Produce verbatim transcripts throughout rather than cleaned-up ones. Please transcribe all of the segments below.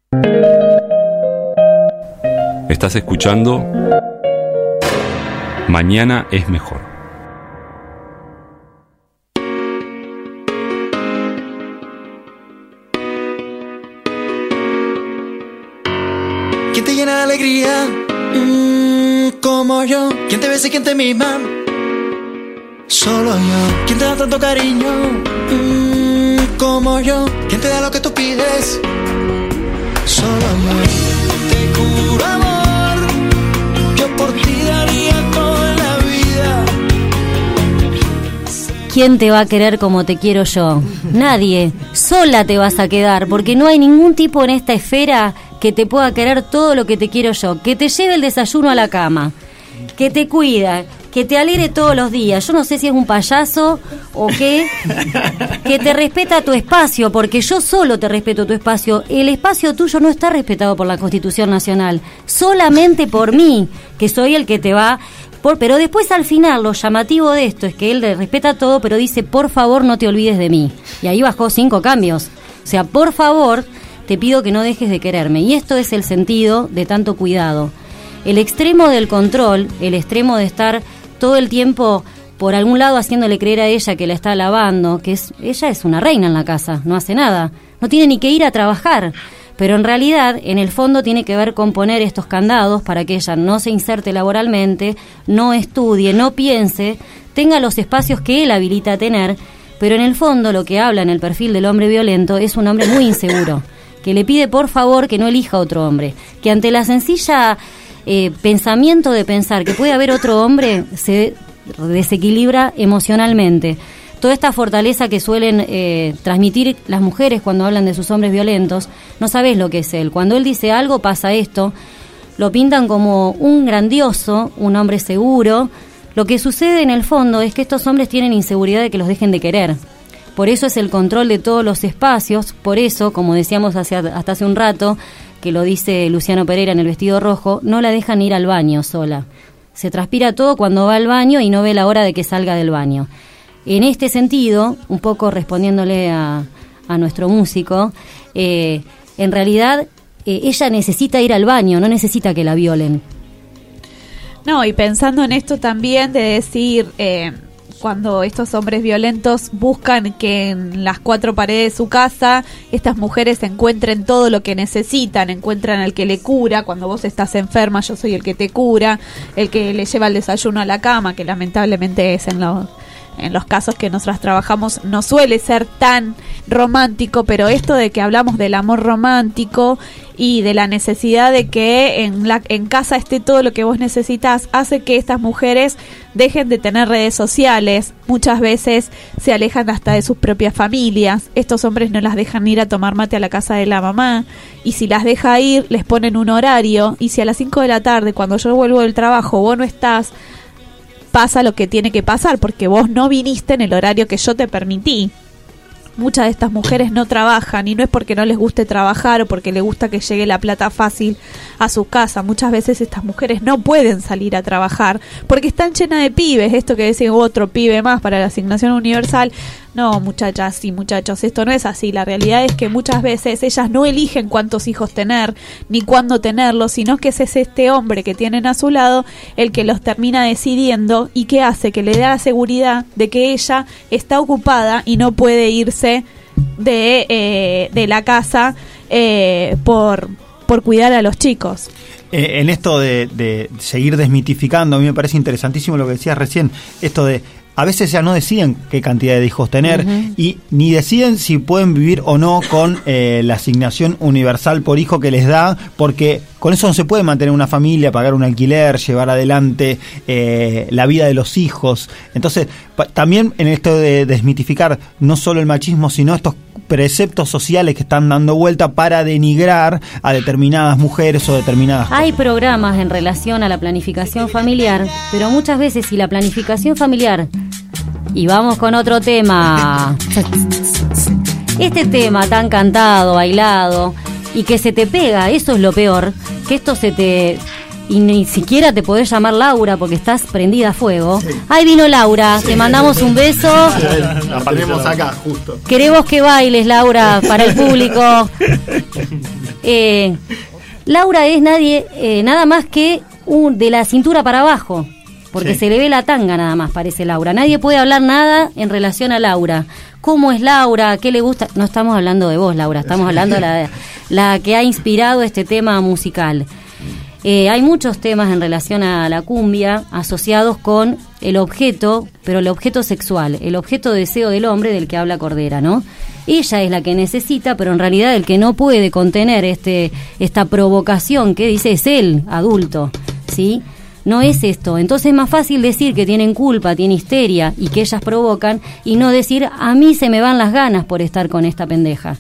Estás escuchando Mañana es Mejor. ¿Quién te llena de alegría? Mm, como yo. ¿Quién te besa y quién te mima? Solo yo. ¿Quién te da tanto cariño? Mm, como yo. ¿Quién te da lo que tú pides? Solo yo. Te juro amor, yo por ti daría toda la vida. ¿Quién te va a querer como te quiero yo? Nadie. Sola te vas a quedar, porque no hay ningún tipo en esta esfera que te pueda querer todo lo que te quiero yo. Que te lleve el desayuno a la cama, que te cuida, que te alegre todos los días. Yo no sé si es un payaso o qué, que te respeta tu espacio, porque yo solo te respeto tu espacio. El espacio tuyo no está respetado por la Constitución Nacional, solamente por mí, que soy el que te va... Por, pero después al final lo llamativo de esto es que él le respeta todo, pero dice, por favor no te olvides de mí. Y ahí bajó cinco cambios. O sea, por favor, te pido que no dejes de quererme. Y esto es el sentido de tanto cuidado. El extremo del control, el extremo de estar todo el tiempo por algún lado haciéndole creer a ella que la está alabando, que es ella es una reina en la casa, no hace nada, no tiene ni que ir a trabajar, pero en realidad en el fondo tiene que ver con poner estos candados para que ella no se inserte laboralmente, no estudie, no piense, tenga los espacios que él habilita a tener, pero en el fondo lo que habla en el perfil del hombre violento es un hombre muy inseguro, que le pide por favor que no elija otro hombre, que ante la sencilla eh, pensamiento de pensar que puede haber otro hombre se desequilibra emocionalmente. Toda esta fortaleza que suelen eh, transmitir las mujeres cuando hablan de sus hombres violentos, no sabés lo que es él. Cuando él dice algo pasa esto, lo pintan como un grandioso, un hombre seguro. Lo que sucede en el fondo es que estos hombres tienen inseguridad de que los dejen de querer. Por eso es el control de todos los espacios, por eso, como decíamos hace, hasta hace un rato, que lo dice Luciano Pereira en El vestido rojo, no la dejan ir al baño sola. Se transpira todo cuando va al baño y no ve la hora de que salga del baño. En este sentido, un poco respondiéndole a, a nuestro músico, eh, en realidad eh, ella necesita ir al baño, no necesita que la violen. No, y pensando en esto también de decir, eh, cuando estos hombres violentos buscan que en las cuatro paredes de su casa estas mujeres encuentren todo lo que necesitan, encuentran al que le cura, cuando vos estás enferma yo soy el que te cura, el que le lleva el desayuno a la cama, que lamentablemente es en los... en los casos que nosotras trabajamos no suele ser tan romántico, pero esto de que hablamos del amor romántico y de la necesidad de que en la en casa esté todo lo que vos necesitas, hace que estas mujeres dejen de tener redes sociales, muchas veces se alejan hasta de sus propias familias, estos hombres no las dejan ir a tomar mate a la casa de la mamá, y si las deja ir, les ponen un horario, y si a las cinco de la tarde, cuando yo vuelvo del trabajo, vos no estás, pasa lo que tiene que pasar, porque vos no viniste en el horario que yo te permití. Muchas de estas mujeres no trabajan, y no es porque no les guste trabajar o porque les gusta que llegue la plata fácil a su casa. Muchas veces estas mujeres no pueden salir a trabajar porque están llenas de pibes, esto que decía otro pibe más para la asignación universal. No, muchachas y muchachos, esto no es así. La realidad es que muchas veces ellas no eligen cuántos hijos tener ni cuándo tenerlos, sino que es este hombre que tienen a su lado el que los termina decidiendo, y que hace que le dé la seguridad de que ella está ocupada y no puede irse de, eh, de la casa eh, por, por cuidar a los chicos. Eh, en esto de, de seguir desmitificando, a mí me parece interesantísimo lo que decías recién, esto de a veces ya no deciden qué cantidad de hijos tener, uh-huh, y ni deciden si pueden vivir o no con eh, la asignación universal por hijo que les da, porque con eso no se puede mantener una familia, pagar un alquiler, llevar adelante eh, la vida de los hijos. Entonces, pa- también en esto de desmitificar no solo el machismo, sino estos preceptos sociales que están dando vuelta para denigrar a determinadas mujeres o determinadas Hay cosas. programas en relación a la planificación familiar, pero muchas veces si la planificación familiar... Y vamos con otro tema. Este tema tan cantado, bailado, y que se te pega, eso es lo peor, que esto se te... Y ni siquiera te podés llamar Laura porque estás prendida a fuego. Sí. Ahí vino Laura, sí, te mandamos un beso. La ponemos acá, justo. Queremos que bailes, Laura, para el público. Eh, Laura es nadie, eh, nada más que un, de la cintura para abajo, porque sí. Se le ve la tanga nada más, parece Laura. Nadie puede hablar nada en relación a Laura. ¿Cómo es Laura? ¿Qué le gusta? No estamos hablando de vos, Laura, estamos hablando de la, la que ha inspirado este tema musical. Eh, hay muchos temas en relación a la cumbia asociados con el objeto, pero el objeto sexual, el objeto de deseo del hombre del que habla Cordera, ¿no? Ella es la que necesita, pero en realidad el que no puede contener este esta provocación que dice es él, adulto, ¿sí? No es esto. Entonces es más fácil decir que tienen culpa, tienen histeria y que ellas provocan, y no decir a mí se me van las ganas por estar con esta pendeja.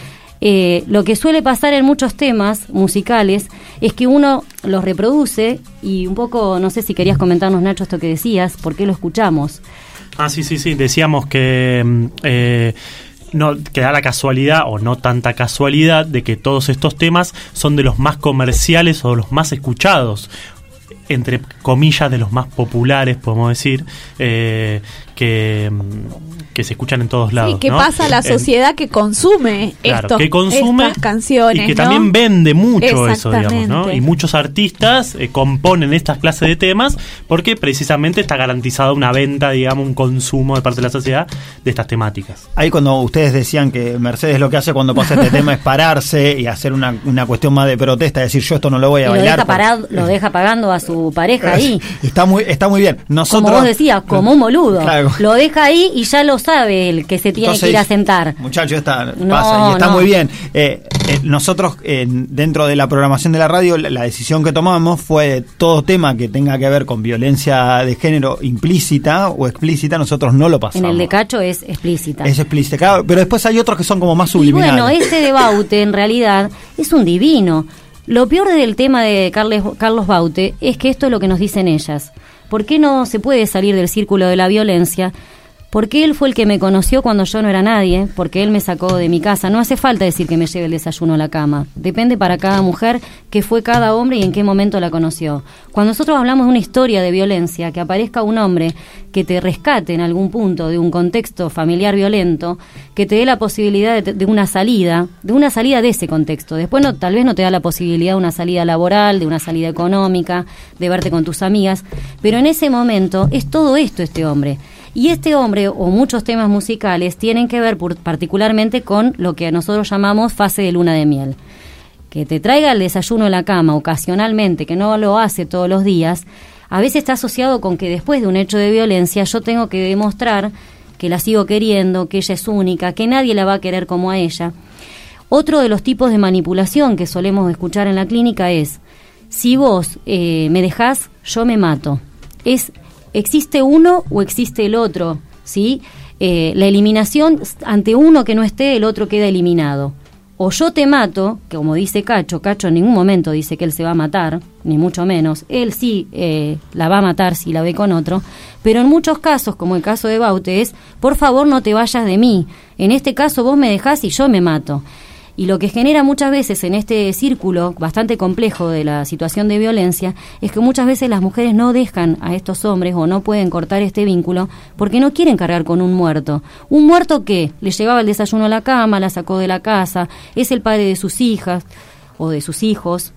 Eh, lo que suele pasar en muchos temas musicales es que uno los reproduce y un poco, no sé si querías comentarnos, Nacho, esto que decías, ¿por qué lo escuchamos? Ah, sí, sí, sí, decíamos que eh, no, que da la casualidad, o no tanta casualidad, de que todos estos temas son de los más comerciales o de los más escuchados, entre comillas, de los más populares, podemos decir, eh, que, que se escuchan en todos lados. Sí, que ¿no? pasa a la sociedad en, que consume, claro, estos, que consume estas canciones. Y que ¿no? también vende mucho eso, digamos, ¿no? Y muchos artistas eh, componen estas clases de temas porque precisamente está garantizada una venta, digamos, un consumo de parte de la sociedad de estas temáticas. Ahí cuando ustedes decían que Mercedes lo que hace cuando pasa este tema es pararse y hacer una, una cuestión más de protesta, decir yo esto no lo voy a y bailar. Lo deja, parado, lo deja pagando a su pareja ahí. Está muy, está muy bien. Nosotros, como vos decías, como un boludo. Claro. Lo deja ahí y ya lo sabe él, que se tiene Entonces, que ir a sentar. Muchacho, está, no, pasa y está no. muy bien. Eh, eh, nosotros, eh, dentro de la programación de la radio, la, la decisión que tomamos fue todo tema que tenga que ver con violencia de género implícita o explícita, nosotros no lo pasamos. En el de Cacho es explícita. Es explícita, claro, pero después hay otros que son como más subliminales. Y bueno, ese de Baute, en realidad, es un divino. Lo peor del tema de Carles, Carlos Baute es que esto es lo que nos dicen ellas. ¿Por qué no se puede salir del círculo de la violencia? Porque él fue el que me conoció cuando yo no era nadie, porque él me sacó de mi casa. No hace falta decir que me lleve el desayuno a la cama. Depende para cada mujer qué fue cada hombre y en qué momento la conoció. Cuando nosotros hablamos de una historia de violencia, que aparezca un hombre que te rescate en algún punto de un contexto familiar violento, que te dé la posibilidad de, de una salida, de una salida de ese contexto. Después no, tal vez no te da la posibilidad de una salida laboral, de una salida económica, de verte con tus amigas, pero en ese momento es todo esto este hombre. Y este hombre, o muchos temas musicales, tienen que ver por, particularmente con lo que nosotros llamamos fase de luna de miel. Que te traiga el desayuno a la cama ocasionalmente, que no lo hace todos los días, a veces está asociado con que después de un hecho de violencia yo tengo que demostrar que la sigo queriendo, que ella es única, que nadie la va a querer como a ella. Otro de los tipos de manipulación que solemos escuchar en la clínica es: si vos eh, me dejás, yo me mato. Es existe uno o existe el otro, ¿sí? Eh, la eliminación, ante uno que no esté, el otro queda eliminado. O yo te mato, que como dice Cacho, Cacho en ningún momento dice que él se va a matar, ni mucho menos. Él sí eh, la va a matar si la ve con otro, pero en muchos casos, como el caso de Baute, es: por favor no te vayas de mí. En este caso vos me dejás y yo me mato. Y lo que genera muchas veces en este círculo bastante complejo de la situación de violencia es que muchas veces las mujeres no dejan a estos hombres o no pueden cortar este vínculo porque no quieren cargar con un muerto. Un muerto que le llevaba el desayuno a la cama, la sacó de la casa, es el padre de sus hijas o de sus hijos,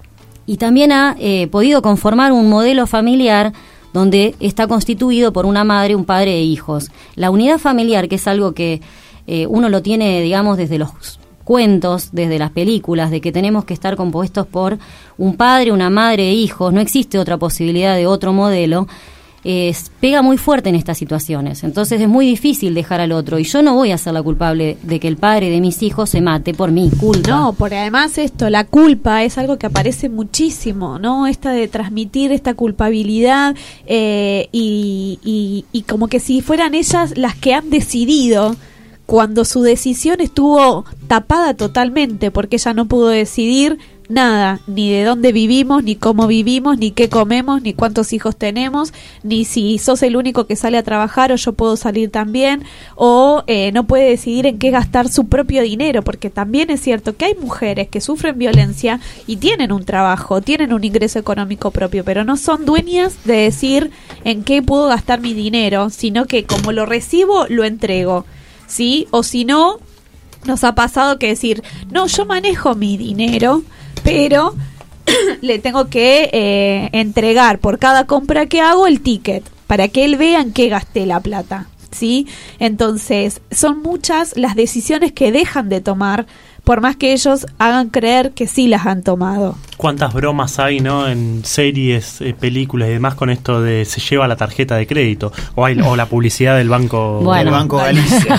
y también ha eh, podido conformar un modelo familiar donde está constituido por una madre, un padre e hijos. La unidad familiar, que es algo que eh, uno lo tiene, digamos, desde los cuentos, desde las películas, de que tenemos que estar compuestos por un padre, una madre e hijos, no existe otra posibilidad de otro modelo, eh, pega muy fuerte en estas situaciones. Entonces es muy difícil dejar al otro, y yo no voy a ser la culpable de que el padre de mis hijos se mate por mi culpa. No, porque además esto, la culpa es algo que aparece muchísimo, ¿no? Esta de transmitir esta culpabilidad eh, y, y, y como que si fueran ellas las que han decidido, cuando su decisión estuvo tapada totalmente, porque ella no pudo decidir nada, ni de dónde vivimos, ni cómo vivimos, ni qué comemos, ni cuántos hijos tenemos, ni si sos el único que sale a trabajar o yo puedo salir también, o eh, no puede decidir en qué gastar su propio dinero, porque también es cierto que hay mujeres que sufren violencia y tienen un trabajo, tienen un ingreso económico propio, pero no son dueñas de decir en qué puedo gastar mi dinero, sino que como lo recibo, lo entrego. ¿Sí? O si no, nos ha pasado que decir, no, yo manejo mi dinero, pero le tengo que eh, entregar por cada compra que hago el ticket, para que él vea en qué gasté la plata, ¿sí? Entonces, son muchas las decisiones que dejan de tomar, por más que ellos hagan creer que sí las han tomado. ¿Cuántas bromas hay, no, en series, eh, películas y demás con esto de se lleva la tarjeta de crédito o, hay, o la publicidad del banco, Bueno. El Banco Galicia.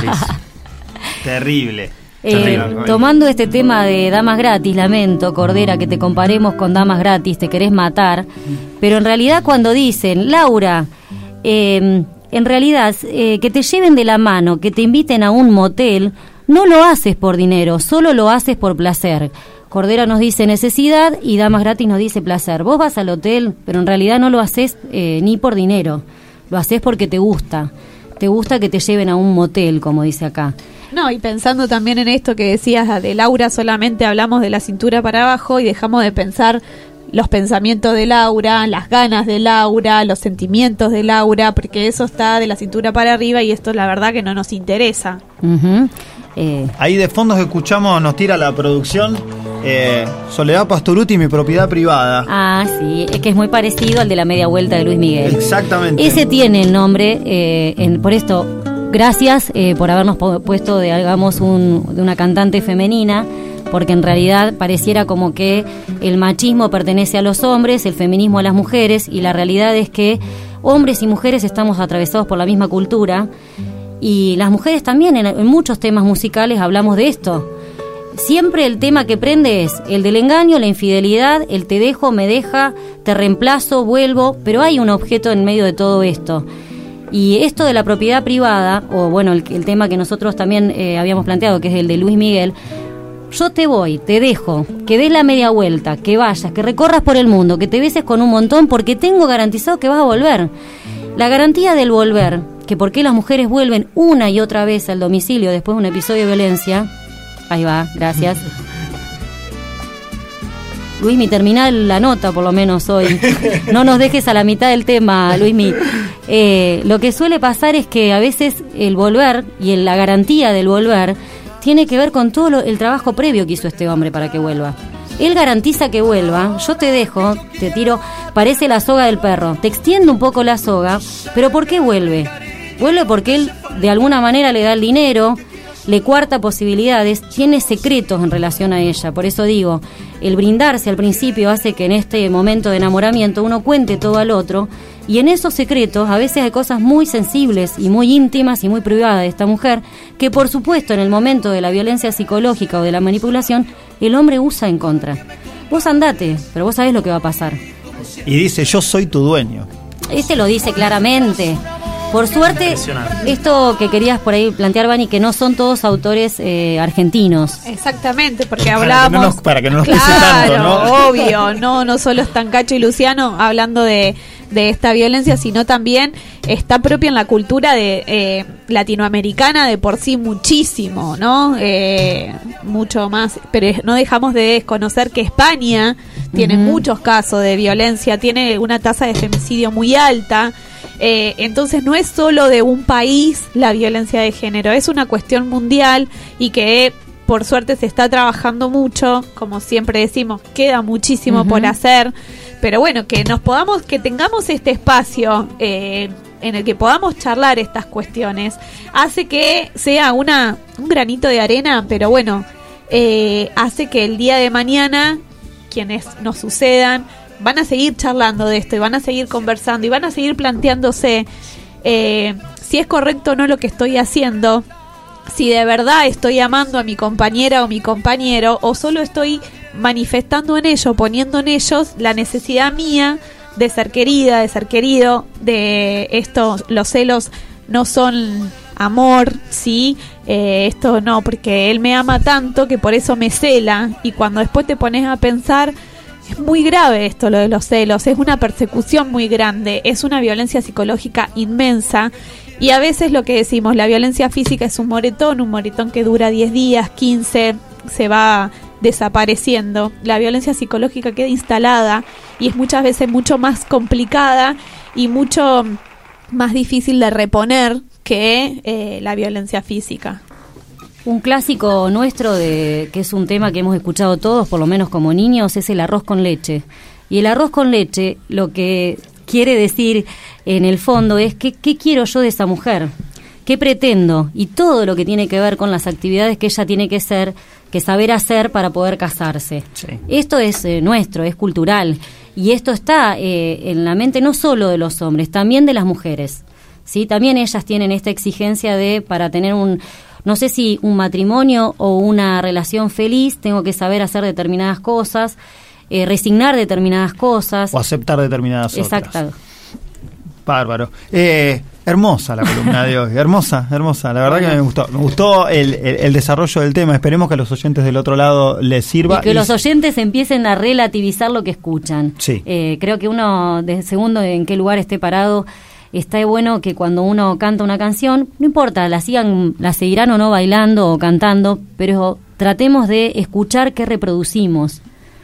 Terrible. Eh, tomando este tema de damas gratis, lamento, Cordera, que te comparemos con damas gratis, te querés matar, pero en realidad cuando dicen, Laura, eh, en realidad eh, que te lleven de la mano, que te inviten a un motel, no lo haces por dinero, solo lo haces por placer. Cordera nos dice necesidad y damas gratis nos dice placer. Vos vas al hotel, pero en realidad no lo haces eh, ni por dinero, lo haces porque te gusta, te gusta que te lleven a un motel, como dice acá. No, y pensando también en esto que decías de Laura, solamente hablamos de la cintura para abajo y dejamos de pensar los pensamientos de Laura, las ganas de Laura, los sentimientos de Laura, porque eso está de la cintura para arriba y esto la verdad que no nos interesa. Uh-huh. eh. Ahí de fondo escuchamos, nos tira la producción, eh, Soledad Pastorutti, Mi propiedad privada. Ah, sí, es que es muy parecido al de La media vuelta de Luis Miguel. Exactamente. Ese tiene el nombre, eh, en, por esto... Gracias eh, por habernos po- puesto, de, digamos, un, de una cantante femenina, porque en realidad pareciera como que el machismo pertenece a los hombres, el feminismo a las mujeres, y la realidad es que hombres y mujeres estamos atravesados por la misma cultura, y las mujeres también en, en muchos temas musicales hablamos de esto. Siempre el tema que prende es el del engaño, la infidelidad, el te dejo, me deja, te reemplazo, vuelvo, pero hay un objeto en medio de todo esto. Y esto de la propiedad privada, o bueno, el, el tema que nosotros también eh, habíamos planteado, que es el de Luis Miguel, yo te voy, te dejo, que des la media vuelta, que vayas, que recorras por el mundo, que te beses con un montón, porque tengo garantizado que vas a volver. La garantía del volver, que por qué las mujeres vuelven una y otra vez al domicilio después de un episodio de violencia, ahí va, gracias. Luismi, terminá la nota por lo menos hoy. No nos dejes a la mitad del tema, Luismi. Eh, lo que suele pasar es que a veces el volver y el, la garantía del volver tiene que ver con todo lo, el trabajo previo que hizo este hombre para que vuelva. Él garantiza que vuelva, yo te dejo, te tiro, parece la soga del perro, te extiendo un poco la soga, pero ¿por qué vuelve? Vuelve porque él de alguna manera le da el dinero, le cuarta posibilidades, tiene secretos en relación a ella. Por eso digo, el brindarse al principio hace que en este momento de enamoramiento uno cuente todo al otro, y en esos secretos a veces hay cosas muy sensibles y muy íntimas y muy privadas de esta mujer, que por supuesto en el momento de la violencia psicológica o de la manipulación, el hombre usa en contra. Vos andate, pero vos sabés lo que va a pasar. Y dice, yo soy tu dueño. Este lo dice claramente. Por suerte, esto que querías por ahí plantear, Vani, que no son todos autores eh, argentinos. Exactamente, porque Para hablábamos... que no nos, para que no nos claro, pese tanto, ¿no? obvio, no, no solo están Cacho y Luciano hablando de, de esta violencia, sino también está propia en la cultura de eh, latinoamericana de por sí muchísimo, ¿no? Eh, mucho más, pero no dejamos de desconocer que España tiene uh-huh. muchos casos de violencia, tiene una tasa de femicidio muy alta. Eh, entonces no es solo de un país la violencia de género, es una cuestión mundial y que por suerte se está trabajando mucho, como siempre decimos, queda muchísimo uh-huh. por hacer, pero bueno, que nos podamos, que tengamos este espacio eh, en el que podamos charlar estas cuestiones, hace que sea una un granito de arena, pero bueno, eh, hace que el día de mañana quienes nos sucedan van a seguir charlando de esto y van a seguir conversando y van a seguir planteándose eh, si es correcto o no lo que estoy haciendo, si de verdad estoy amando a mi compañera o mi compañero o solo estoy manifestando en ellos, poniendo en ellos la necesidad mía de ser querida, de ser querido, de esto, los celos no son amor, sí, eh, esto no, porque él me ama tanto que por eso me cela, y cuando después te pones a pensar, es muy grave esto, lo de los celos, es una persecución muy grande, es una violencia psicológica inmensa, y a veces lo que decimos, la violencia física es un moretón, un moretón que dura diez días, quince, se va desapareciendo. La violencia psicológica queda instalada y es muchas veces mucho más complicada y mucho más difícil de reponer que eh, la violencia física. Un clásico nuestro, de que es un tema que hemos escuchado todos, por lo menos como niños, es el arroz con leche. Y el arroz con leche, lo que quiere decir en el fondo es que, ¿qué quiero yo de esa mujer? ¿Qué pretendo? Y todo lo que tiene que ver con las actividades que ella tiene que ser, que saber hacer para poder casarse. Sí. Esto es eh, nuestro, es cultural. Y esto está eh, en la mente no solo de los hombres, también de las mujeres. ¿Sí? También ellas tienen esta exigencia de, para tener un, no sé si un matrimonio o una relación feliz, tengo que saber hacer determinadas cosas, eh, resignar determinadas cosas. O aceptar determinadas Exacto. otras. Exacto. Bárbaro. Eh, hermosa la columna de hoy, hermosa, hermosa. La verdad que me gustó. Me gustó el, el, el desarrollo del tema. Esperemos que a los oyentes del otro lado les sirva. Y que y los oyentes empiecen a relativizar lo que escuchan. Sí. Eh, creo que uno, de segundo en qué lugar esté parado, está bueno que cuando uno canta una canción, no importa, la sigan, la seguirán o no bailando o cantando, pero tratemos de escuchar qué reproducimos.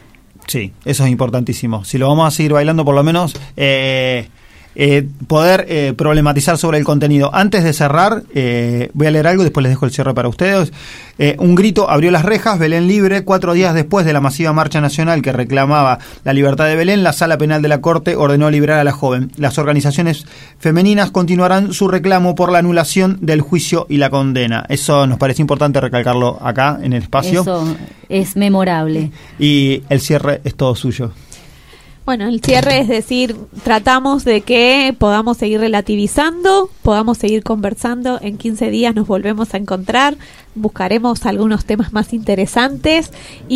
Sí, eso es importantísimo. Si lo vamos a seguir bailando, por lo menos eh, eh, poder eh, problematizar sobre el contenido. Antes de cerrar, eh, voy a leer algo y después les dejo el cierre para ustedes. Eh, un grito abrió las rejas, Belén libre. Cuatro días después de la masiva marcha nacional que reclamaba la libertad de Belén, la Sala Penal de la Corte ordenó liberar a la joven. Las organizaciones femeninas continuarán su reclamo por la anulación del juicio y la condena. Eso nos parece importante recalcarlo acá en el espacio. Eso es memorable. Y el cierre es todo suyo. Bueno, el cierre es decir, tratamos de que podamos seguir relativizando, podamos seguir conversando. En quince días nos volvemos a encontrar, buscaremos algunos temas más interesantes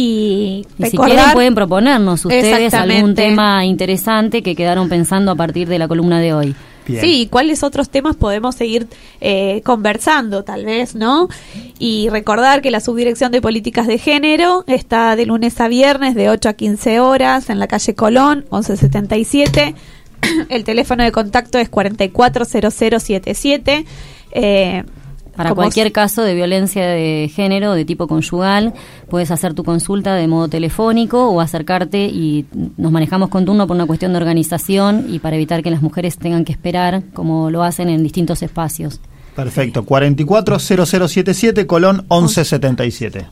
y, y recordar, si quieren pueden proponernos ustedes algún tema interesante que quedaron pensando a partir de la columna de hoy. Bien. Sí, ¿cuáles otros temas podemos seguir eh, conversando, tal vez, no? Y recordar que la Subdirección de Políticas de Género está de lunes a viernes de ocho a quince horas en la calle Colón, once setenta y siete. El teléfono de contacto es cuatro cuatro cero cero siete siete. Eh, Para cualquier caso de violencia de género, de tipo conyugal, puedes hacer tu consulta de modo telefónico o acercarte y nos manejamos con turno por una cuestión de organización y para evitar que las mujeres tengan que esperar, como lo hacen en distintos espacios. Perfecto. cuatro cuatro cero cero siete siete, Colón once setenta y siete.